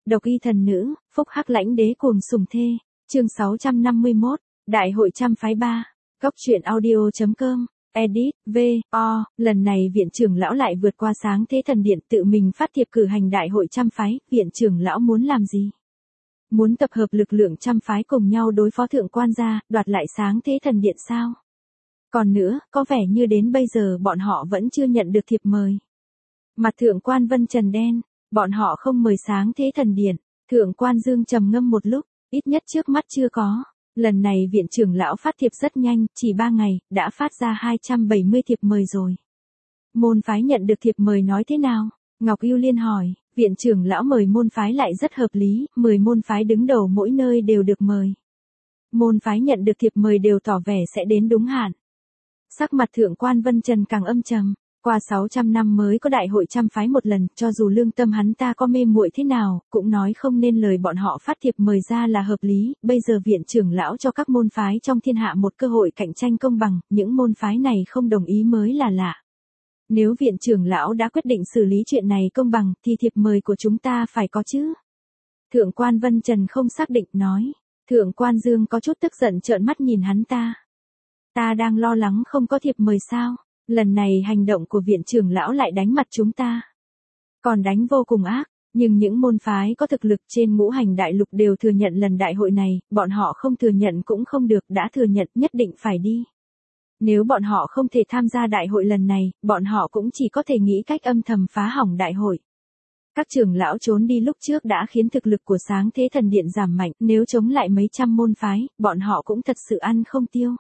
Độc y thần nữ, phúc hắc lãnh đế cuồng sủng thê. Chương 651, Đại hội trăm phái 3. Góc truyện audio.com. Edit, V.O. Lần này viện trưởng lão lại vượt qua Sáng Thế Thần Điện tự mình phát thiệp cử hành đại hội trăm phái. Viện trưởng lão muốn làm gì? Muốn tập hợp lực lượng trăm phái cùng nhau đối phó thượng quan gia, đoạt lại Sáng Thế Thần Điện sao? Còn nữa, có vẻ như đến bây giờ bọn họ vẫn chưa nhận được thiệp mời. Mặt thượng quan Vân Trần đen, bọn họ không mời Sáng Thế Thần Điện. Thượng quan Dương trầm ngâm một lúc, ít nhất trước mắt chưa có. Lần này viện trưởng lão phát thiệp rất nhanh, chỉ 3 ngày, đã phát ra 270 thiệp mời rồi. Môn phái nhận được thiệp mời nói thế nào? Ngọc Ưu Liên hỏi, viện trưởng lão mời môn phái lại rất hợp lý, 10 môn phái đứng đầu mỗi nơi đều được mời. Môn phái nhận được thiệp mời đều tỏ vẻ sẽ đến đúng hạn. Sắc mặt thượng quan Vân Trần càng âm trầm. Qua 600 năm mới có đại hội trăm phái một lần, cho dù lương tâm hắn ta có mê muội thế nào, cũng nói không nên lời bọn họ phát thiệp mời ra là hợp lý, bây giờ viện trưởng lão cho các môn phái trong thiên hạ một cơ hội cạnh tranh công bằng, những môn phái này không đồng ý mới là lạ. Nếu viện trưởng lão đã quyết định xử lý chuyện này công bằng, thì thiệp mời của chúng ta phải có chứ. Thượng quan Vân Trần không xác định nói, thượng quan Dương có chút tức giận trợn mắt nhìn hắn ta. Ta đang lo lắng không có thiệp mời sao? Lần này hành động của viện trưởng lão lại đánh mặt chúng ta. Còn đánh vô cùng ác, nhưng những môn phái có thực lực trên ngũ hành đại lục đều thừa nhận lần đại hội này, bọn họ không thừa nhận cũng không được, đã thừa nhận nhất định phải đi. Nếu bọn họ không thể tham gia đại hội lần này, bọn họ cũng chỉ có thể nghĩ cách âm thầm phá hỏng đại hội. Các trưởng lão trốn đi lúc trước đã khiến thực lực của Sáng Thế Thần Điện giảm mạnh, nếu chống lại mấy trăm môn phái, bọn họ cũng thật sự ăn không tiêu.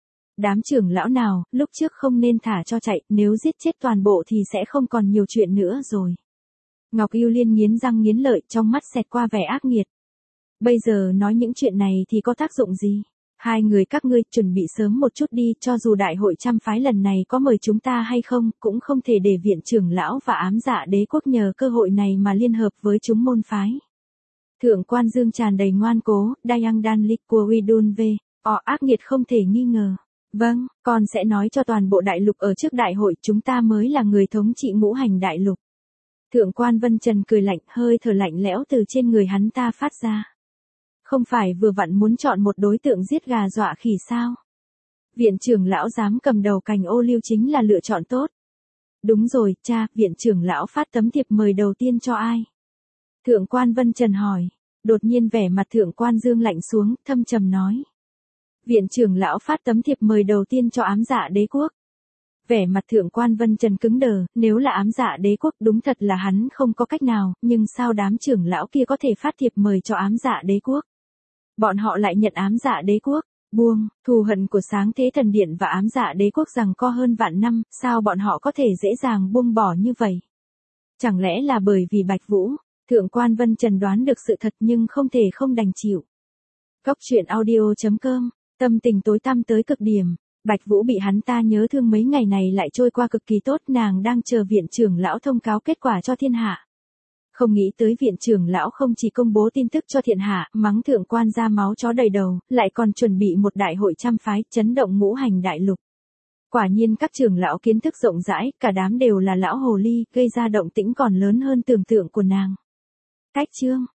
Đám trưởng lão nào, lúc trước không nên thả cho chạy, nếu giết chết toàn bộ thì sẽ không còn nhiều chuyện nữa rồi. Ngọc Ưu Liên nghiến răng nghiến lợi, trong mắt xẹt qua vẻ ác nghiệt. Bây giờ nói những chuyện này thì có tác dụng gì? Hai người các ngươi chuẩn bị sớm một chút đi, cho dù đại hội trăm phái lần này có mời chúng ta hay không, cũng không thể để viện trưởng lão và ám dạ đế quốc nhờ cơ hội này mà liên hợp với chúng môn phái. Thượng quan Dương tràn đầy ngoan cố, Dayang Dan Lik của Widun V. O ác nghiệt không thể nghi ngờ. Vâng, con sẽ nói cho toàn bộ đại lục ở trước đại hội chúng ta mới là người thống trị ngũ hành đại lục. Thượng quan Vân Trần cười lạnh, hơi thở lạnh lẽo từ trên người hắn ta phát ra. Không phải vừa vặn muốn chọn một đối tượng giết gà dọa khỉ sao? Viện trưởng lão dám cầm đầu cành ô liu chính là lựa chọn tốt. Đúng rồi, cha, viện trưởng lão phát tấm thiệp mời đầu tiên cho ai? Thượng quan Vân Trần hỏi. Đột nhiên vẻ mặt thượng quan Dương lạnh xuống, thâm trầm nói. Viện trưởng lão phát tấm thiệp mời đầu tiên cho ám dạ đế quốc. Vẻ mặt thượng quan Vân Trần cứng đờ, nếu là ám dạ đế quốc đúng thật là hắn không có cách nào, nhưng sao đám trưởng lão kia có thể phát thiệp mời cho ám dạ đế quốc? Bọn họ lại nhận ám dạ đế quốc, buông, thù hận của Sáng Thế Thần Điện và ám dạ đế quốc rằng co hơn vạn năm, sao bọn họ có thể dễ dàng buông bỏ như vậy? Chẳng lẽ là bởi vì Bạch Vũ? Thượng quan Vân Trần đoán được sự thật nhưng không thể không đành chịu. Góc truyện audio.com. Tâm tình tối tăm tới cực điểm, Bạch Vũ bị hắn ta nhớ thương mấy ngày này lại trôi qua cực kỳ tốt, nàng đang chờ viện trưởng lão thông cáo kết quả cho thiên hạ. Không nghĩ tới viện trưởng lão không chỉ công bố tin tức cho thiên hạ, mắng thượng quan ra máu chó đầy đầu, lại còn chuẩn bị một đại hội trăm phái, chấn động ngũ hành đại lục. Quả nhiên các trưởng lão kiến thức rộng rãi, cả đám đều là lão hồ ly, gây ra động tĩnh còn lớn hơn tưởng tượng của nàng. Cách chương